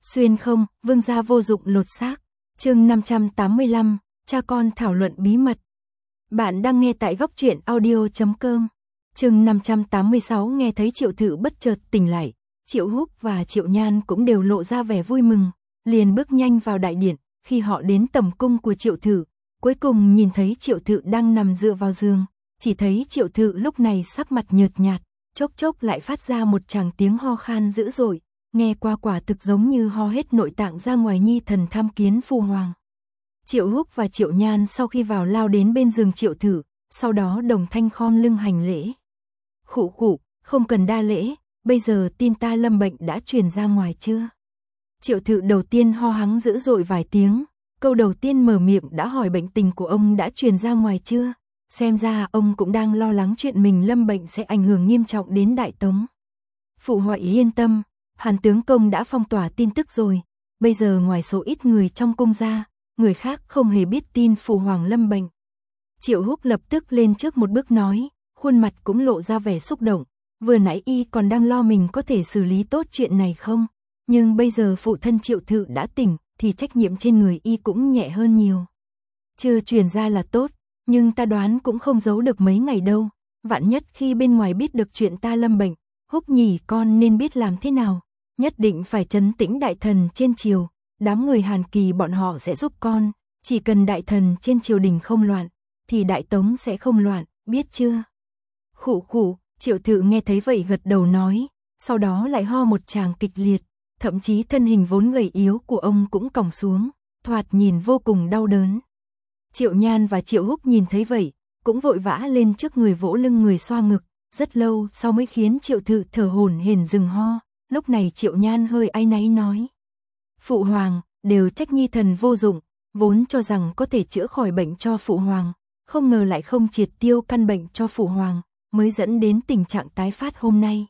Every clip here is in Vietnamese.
Xuyên không, vương gia vô dụng lột xác. Chương 585, cha con thảo luận bí mật. Bạn đang nghe tại góc truyện audio.com. Chương 586. Nghe thấy Triệu Thự bất chợt tỉnh lại, Triệu Húc và Triệu Nhan cũng đều lộ ra vẻ vui mừng, liền bước nhanh vào đại điện. Khi họ đến tầm cung của Triệu Thự, cuối cùng nhìn thấy Triệu Thự đang nằm dựa vào giường, chỉ thấy Triệu Thự lúc này sắc mặt nhợt nhạt, chốc chốc lại phát ra một tràng tiếng ho khan dữ dội, nghe qua quả thực giống như ho hết nội tạng ra ngoài. Nhi thần tham kiến phu hoàng. Triệu Húc và Triệu Nhan sau khi vào lao đến bên giường Triệu Thự, sau đó đồng thanh khom lưng hành lễ. Khụ khụ, không cần đa lễ, bây giờ tin ta lâm bệnh đã truyền ra ngoài chưa? Triệu Thự đầu tiên ho hắng dữ dội vài tiếng, câu đầu tiên mở miệng đã hỏi bệnh tình của ông đã truyền ra ngoài chưa? Xem ra ông cũng đang lo lắng chuyện mình lâm bệnh sẽ ảnh hưởng nghiêm trọng đến Đại Tống. Phụ hoàng yên tâm, Hàn tướng công đã phong tỏa tin tức rồi, bây giờ ngoài số ít người trong cung ra, người khác không hề biết tin phụ hoàng lâm bệnh. Triệu Húc lập tức lên trước một bước nói, khuôn mặt cũng lộ ra vẻ xúc động, vừa nãy y còn đang lo mình có thể xử lý tốt chuyện này không, nhưng bây giờ phụ thân Triệu Thự đã tỉnh, thì trách nhiệm trên người y cũng nhẹ hơn nhiều. Chưa truyền ra là tốt, nhưng ta đoán cũng không giấu được mấy ngày đâu, vạn nhất khi bên ngoài biết được chuyện ta lâm bệnh, Húc nhỉ con nên biết làm thế nào, nhất định phải trấn tĩnh đại thần trên triều, đám người Hàn Kỳ bọn họ sẽ giúp con, chỉ cần đại thần trên triều đình không loạn, thì Đại Tống sẽ không loạn, biết chưa? Khụ khụ, Triệu Thự nghe thấy vậy gật đầu nói, sau đó lại ho một tràng kịch liệt, thậm chí thân hình vốn gầy yếu của ông cũng còng xuống, thoạt nhìn vô cùng đau đớn. Triệu Nhan và Triệu Húc nhìn thấy vậy, cũng vội vã lên trước người vỗ lưng người xoa ngực, rất lâu sau mới khiến Triệu Thự thở hổn hển dừng ho. Lúc này Triệu Nhan hơi áy náy nói, phụ hoàng, đều trách nhi thần vô dụng, vốn cho rằng có thể chữa khỏi bệnh cho phụ hoàng, không ngờ lại không triệt tiêu căn bệnh cho phụ hoàng, mới dẫn đến tình trạng tái phát hôm nay.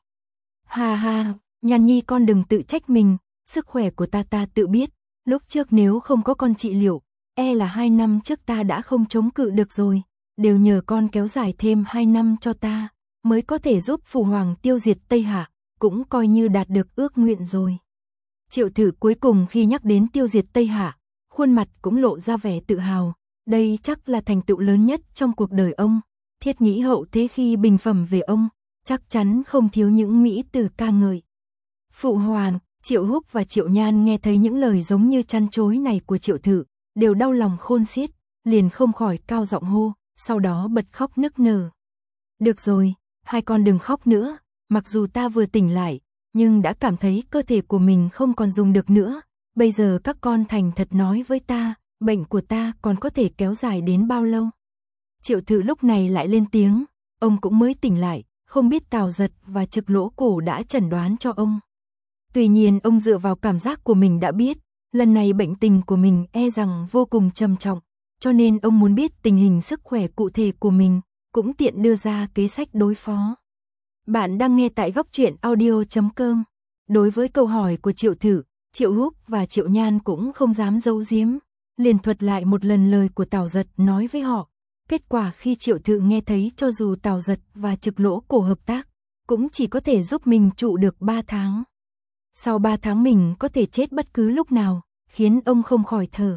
Ha ha, Nhan nhi con đừng tự trách mình, sức khỏe của ta tự biết, lúc trước nếu không có con trị liệu, e là 2 năm trước ta đã không chống cự được rồi, đều nhờ con kéo dài thêm 2 năm cho ta, mới có thể giúp phụ hoàng tiêu diệt Tây Hạ, cũng coi như đạt được ước nguyện rồi. Triệu Thự cuối cùng khi nhắc đến tiêu diệt Tây Hạ, khuôn mặt cũng lộ ra vẻ tự hào, đây chắc là thành tựu lớn nhất trong cuộc đời ông, thiết nghĩ hậu thế khi bình phẩm về ông, chắc chắn không thiếu những mỹ từ ca ngợi. Phụ hoàng, Triệu Húc và Triệu Nhan nghe thấy những lời giống như chăn chối này của Triệu Thự, đều đau lòng khôn xiết, liền không khỏi cao giọng hô, sau đó bật khóc nức nở. Được rồi, hai con đừng khóc nữa, mặc dù ta vừa tỉnh lại, nhưng đã cảm thấy cơ thể của mình không còn dùng được nữa, bây giờ các con thành thật nói với ta, bệnh của ta còn có thể kéo dài đến bao lâu? Triệu Thự lúc này lại lên tiếng, ông cũng mới tỉnh lại, không biết Tào Giật và Trực Lỗ Cổ đã chẩn đoán cho ông. Tuy nhiên ông dựa vào cảm giác của mình đã biết, lần này bệnh tình của mình e rằng vô cùng trầm trọng, cho nên ông muốn biết tình hình sức khỏe cụ thể của mình, cũng tiện đưa ra kế sách đối phó. Bạn đang nghe tại góc truyện audio.com. Đối với câu hỏi của Triệu Thự, Triệu Húc và Triệu Nhan cũng không dám giấu giếm, liền thuật lại một lần lời của Tào Giật nói với họ. Kết quả khi Triệu Thự nghe thấy cho dù Tào Giật và Trực Lỗ Cổ hợp tác, cũng chỉ có thể giúp mình trụ được 3 tháng. Sau 3 tháng mình có thể chết bất cứ lúc nào, khiến ông không khỏi thở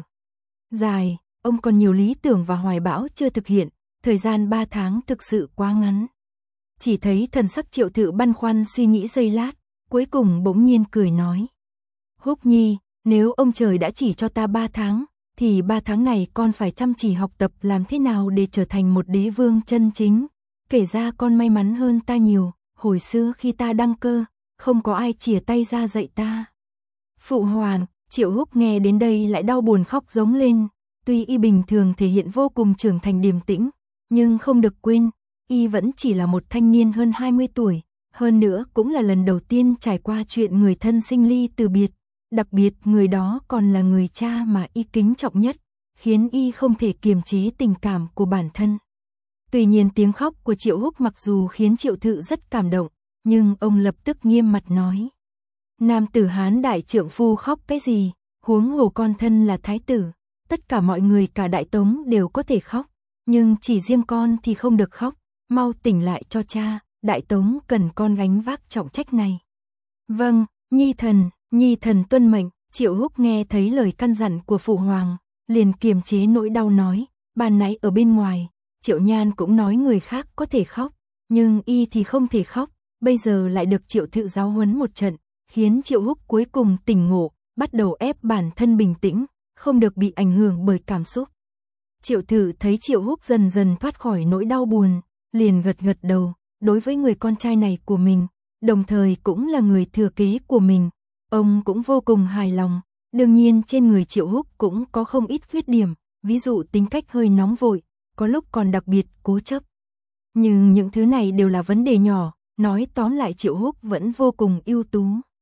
dài, ông còn nhiều lý tưởng và hoài bão chưa thực hiện, thời gian 3 tháng thực sự quá ngắn. Chỉ thấy thần sắc Triệu Thự băn khoăn suy nghĩ giây lát, cuối cùng bỗng nhiên cười nói. Húc nhi, nếu ông trời đã chỉ cho ta 3 tháng, thì 3 tháng này con phải chăm chỉ học tập làm thế nào để trở thành một đế vương chân chính. Kể ra con may mắn hơn ta nhiều, hồi xưa khi ta đăng cơ, không có ai chìa tay ra dạy ta. Phụ hoàng, Triệu Húc nghe đến đây lại đau buồn khóc giống lên, tuy y bình thường thể hiện vô cùng trưởng thành điềm tĩnh, nhưng không được quên, y vẫn chỉ là một thanh niên hơn 20 tuổi, hơn nữa cũng là lần đầu tiên trải qua chuyện người thân sinh ly từ biệt, đặc biệt người đó còn là người cha mà y kính trọng nhất, khiến y không thể kiềm chế tình cảm của bản thân. Tuy nhiên tiếng khóc của Triệu Húc mặc dù khiến Triệu Thự rất cảm động, nhưng ông lập tức nghiêm mặt nói. Nam tử Hán đại trượng phu khóc cái gì, huống hồ con thân là thái tử, tất cả mọi người cả Đại Tống đều có thể khóc, nhưng chỉ riêng con thì không được khóc, mau tỉnh lại cho cha, Đại Tống cần con gánh vác trọng trách này. Vâng, nhi thần tuân mệnh. Triệu Húc nghe thấy lời căn dặn của phụ hoàng, liền kiềm chế nỗi đau nói, ban nãy ở bên ngoài, Triệu Nhan cũng nói người khác có thể khóc, nhưng y thì không thể khóc, bây giờ lại được Triệu Thự giáo huấn một trận, khiến Triệu Húc cuối cùng tỉnh ngộ, bắt đầu ép bản thân bình tĩnh, không được bị ảnh hưởng bởi cảm xúc. Triệu Thự thấy Triệu Húc dần dần thoát khỏi nỗi đau buồn, liền gật gật đầu, đối với người con trai này của mình, đồng thời cũng là người thừa kế của mình, ông cũng vô cùng hài lòng. Đương nhiên trên người Triệu Húc cũng có không ít khuyết điểm, ví dụ tính cách hơi nóng vội, có lúc còn đặc biệt cố chấp. Nhưng những thứ này đều là vấn đề nhỏ, nói tóm lại Triệu Húc vẫn vô cùng ưu tú.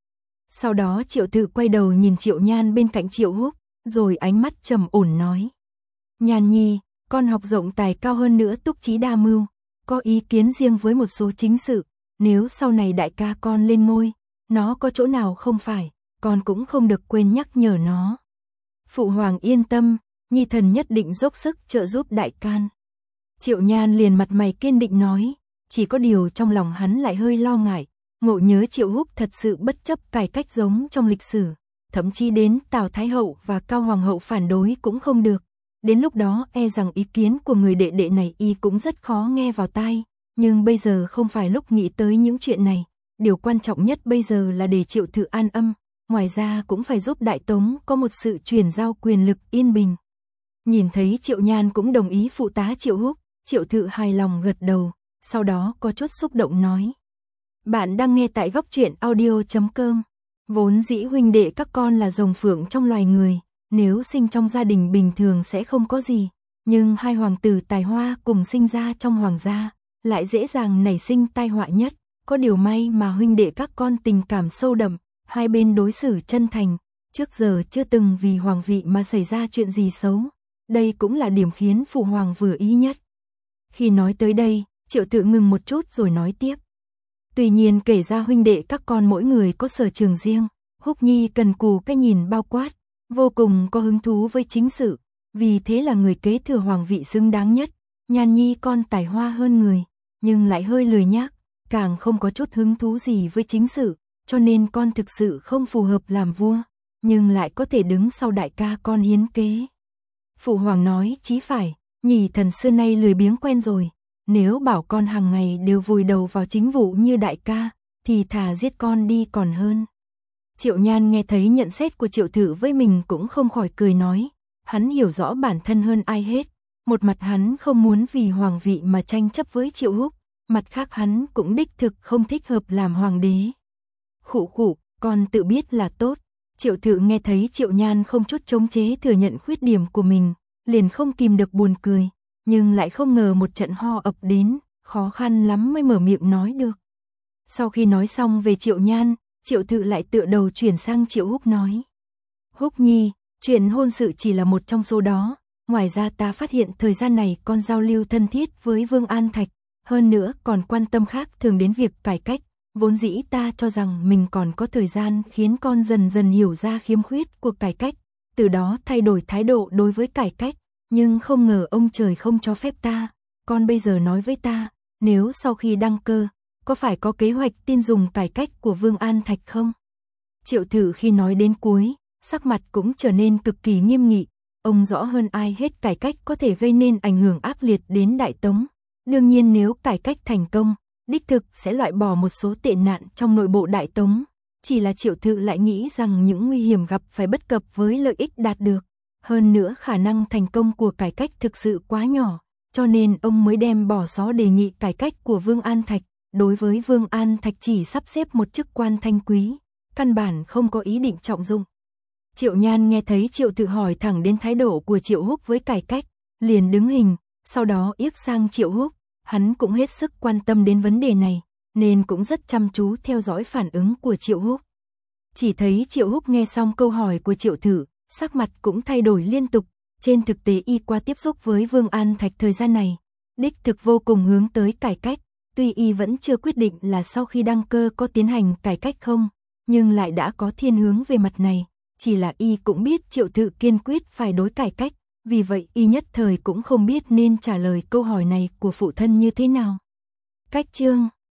Sau đó Triệu Thự quay đầu nhìn Triệu Nhan bên cạnh Triệu Húc, rồi ánh mắt trầm ổn nói. Nhan nhi, con học rộng tài cao hơn nữa túc trí đa mưu, có ý kiến riêng với một số chính sự, nếu sau này đại ca con lên ngôi, nó có chỗ nào không phải, con cũng không được quên nhắc nhở nó. Phụ hoàng yên tâm, nhi thần nhất định dốc sức trợ giúp đại can. Triệu Nhan liền mặt mày kiên định nói, chỉ có điều trong lòng hắn lại hơi lo ngại, ngộ nhớ Triệu Húc thật sự bất chấp cải cách giống trong lịch sử, thậm chí đến Tào Thái Hậu và Cao Hoàng Hậu phản đối cũng không được. Đến lúc đó e rằng ý kiến của người đệ đệ này y cũng rất khó nghe vào tai, nhưng bây giờ không phải lúc nghĩ tới những chuyện này, điều quan trọng nhất bây giờ là để Triệu Thự an âm, ngoài ra cũng phải giúp Đại Tống có một sự chuyển giao quyền lực yên bình. Nhìn thấy Triệu Nhan cũng đồng ý phụ tá Triệu Húc, Triệu Thự hài lòng gật đầu, sau đó có chút xúc động nói. Bạn đang nghe tại Góc Truyện Audio.com. Vốn dĩ huynh đệ các con là rồng phượng trong loài người, nếu sinh trong gia đình bình thường sẽ không có gì, nhưng hai hoàng tử tài hoa cùng sinh ra trong hoàng gia, lại dễ dàng nảy sinh tai họa nhất, có điều may mà huynh đệ các con tình cảm sâu đậm, hai bên đối xử chân thành, trước giờ chưa từng vì hoàng vị mà xảy ra chuyện gì xấu, đây cũng là điểm khiến phụ hoàng vừa ý nhất. Khi nói tới đây, Triệu Thự ngừng một chút rồi nói tiếp. Tuy nhiên kể ra huynh đệ các con mỗi người có sở trường riêng, Húc Nhi cần cù cái nhìn bao quát, vô cùng có hứng thú với chính sự, vì thế là người kế thừa hoàng vị xứng đáng nhất. Nhan Nhi con tài hoa hơn người, nhưng lại hơi lười nhác, càng không có chút hứng thú gì với chính sự, cho nên con thực sự không phù hợp làm vua, nhưng lại có thể đứng sau đại ca con hiến kế. Phụ hoàng nói chí phải, nhỉ thần xưa nay lười biếng quen rồi, nếu bảo con hàng ngày đều vùi đầu vào chính vụ như đại ca, thì thà giết con đi còn hơn. Triệu Nhan nghe thấy nhận xét của Triệu Thự với mình cũng không khỏi cười nói, hắn hiểu rõ bản thân hơn ai hết, một mặt hắn không muốn vì hoàng vị mà tranh chấp với Triệu Húc, mặt khác hắn cũng đích thực không thích hợp làm hoàng đế. Khụ khụ, con tự biết là tốt. Triệu Thự nghe thấy Triệu Nhan không chút chống chế thừa nhận khuyết điểm của mình, liền không kìm được buồn cười, nhưng lại không ngờ một trận ho ập đến, khó khăn lắm mới mở miệng nói được. Sau khi nói xong về Triệu Nhan, Triệu Thự lại tựa đầu chuyển sang Triệu Húc nói. Húc Nhi, chuyện hôn sự chỉ là một trong số đó, ngoài ra ta phát hiện thời gian này con giao lưu thân thiết với Vương An Thạch, hơn nữa còn quan tâm khác thường đến việc cải cách, vốn dĩ ta cho rằng mình còn có thời gian khiến con dần dần hiểu ra khiếm khuyết của cải cách, từ đó thay đổi thái độ đối với cải cách, nhưng không ngờ ông trời không cho phép ta, con bây giờ nói với ta, nếu sau khi đăng cơ, có phải có kế hoạch tin dùng cải cách của Vương An Thạch không? Triệu Thự khi nói đến cuối, sắc mặt cũng trở nên cực kỳ nghiêm nghị, ông rõ hơn ai hết cải cách có thể gây nên ảnh hưởng ác liệt đến Đại Tống. Đương nhiên nếu cải cách thành công, đích thực sẽ loại bỏ một số tệ nạn trong nội bộ Đại Tống, chỉ là Triệu Thự lại nghĩ rằng những nguy hiểm gặp phải bất cập với lợi ích đạt được. Hơn nữa khả năng thành công của cải cách thực sự quá nhỏ, cho nên ông mới đem bỏ xó đề nghị cải cách của Vương An Thạch. Đối với Vương An Thạch chỉ sắp xếp một chức quan thanh quý, căn bản không có ý định trọng dụng. Triệu Nhan nghe thấy Triệu Thự hỏi thẳng đến thái độ của Triệu Húc với cải cách, liền đứng hình, sau đó yếc sang Triệu Húc, hắn cũng hết sức quan tâm đến vấn đề này, nên cũng rất chăm chú theo dõi phản ứng của Triệu Húc. Chỉ thấy Triệu Húc nghe xong câu hỏi của Triệu Thự, sắc mặt cũng thay đổi liên tục, trên thực tế y qua tiếp xúc với Vương An Thạch thời gian này, đích thực vô cùng hướng tới cải cách. Tuy y vẫn chưa quyết định là sau khi đăng cơ có tiến hành cải cách không, nhưng lại đã có thiên hướng về mặt này, chỉ là y cũng biết Triệu Thự kiên quyết phải đối cải cách, vì vậy y nhất thời cũng không biết nên trả lời câu hỏi này của phụ thân như thế nào. Cách chương